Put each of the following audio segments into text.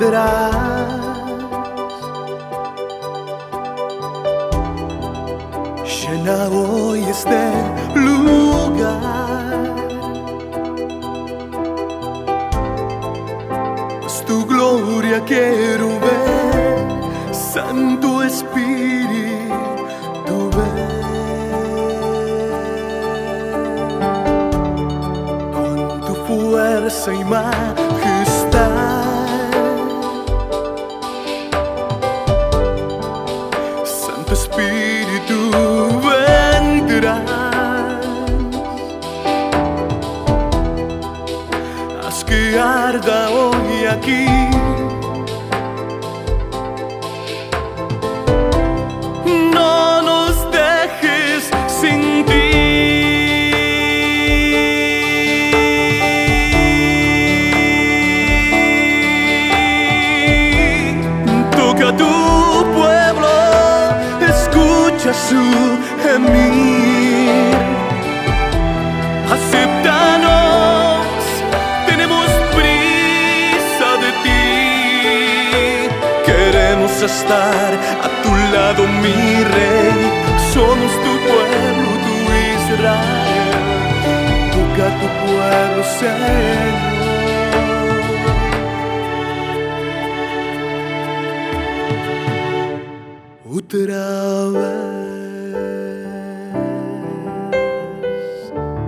vendrás. Llena hoy este lugar, es tu gloria quiero ver, Santo Espíritu ven. Con tu fuerza y majestad, Santo Espíritu haz que arda hoy aquí. No nos dejes sin ti. Toca a tu pueblo, escucha su gemir. Acéptanos, tenemos prisa de ti. Queremos estar a tu lado, mi Rey. Somos tu pueblo, tu Israel. Toca a tu pueblo, Señor. Otra vez.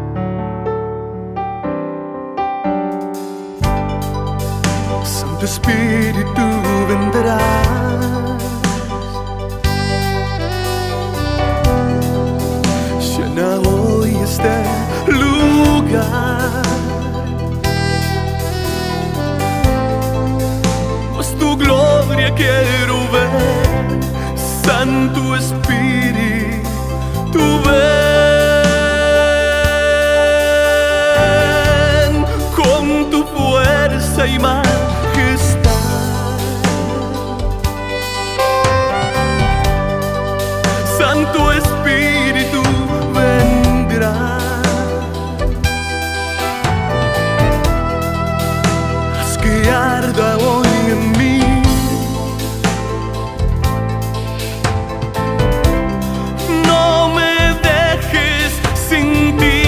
Santo Espíritu vendrás, llena hoy este lugar, pues tu gloria quiero ver, Santo Espíritu ven, con tu fuerza y majestad, Santo Espíritu vendrá, haz que arda hoy en mí. No me dejes sin ti.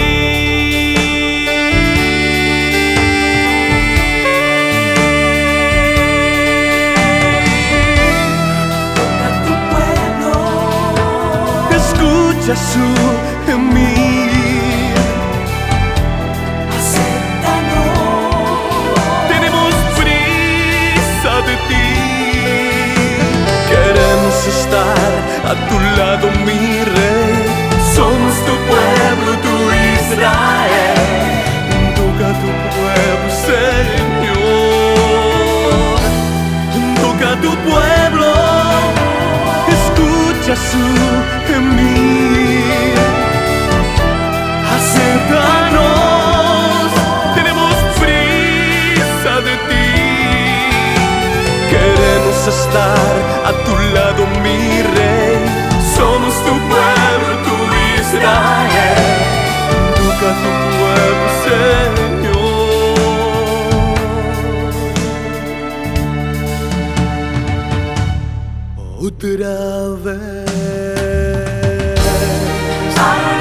Su gemir, acéptanos, tenemos prisa de ti. Queremos estar a tu lado, mi Rey. Somos tu pueblo, tu Israel. Toca a tu pueblo, Señor. Toca a tu pueblo, escucha su gemir. Acéptanos, tenemos prisa de ti. Queremos estar a tu lado, mi Rey. Somos tu pueblo, tu Israel. Toca a tu pueblo, Señor. Otra vez.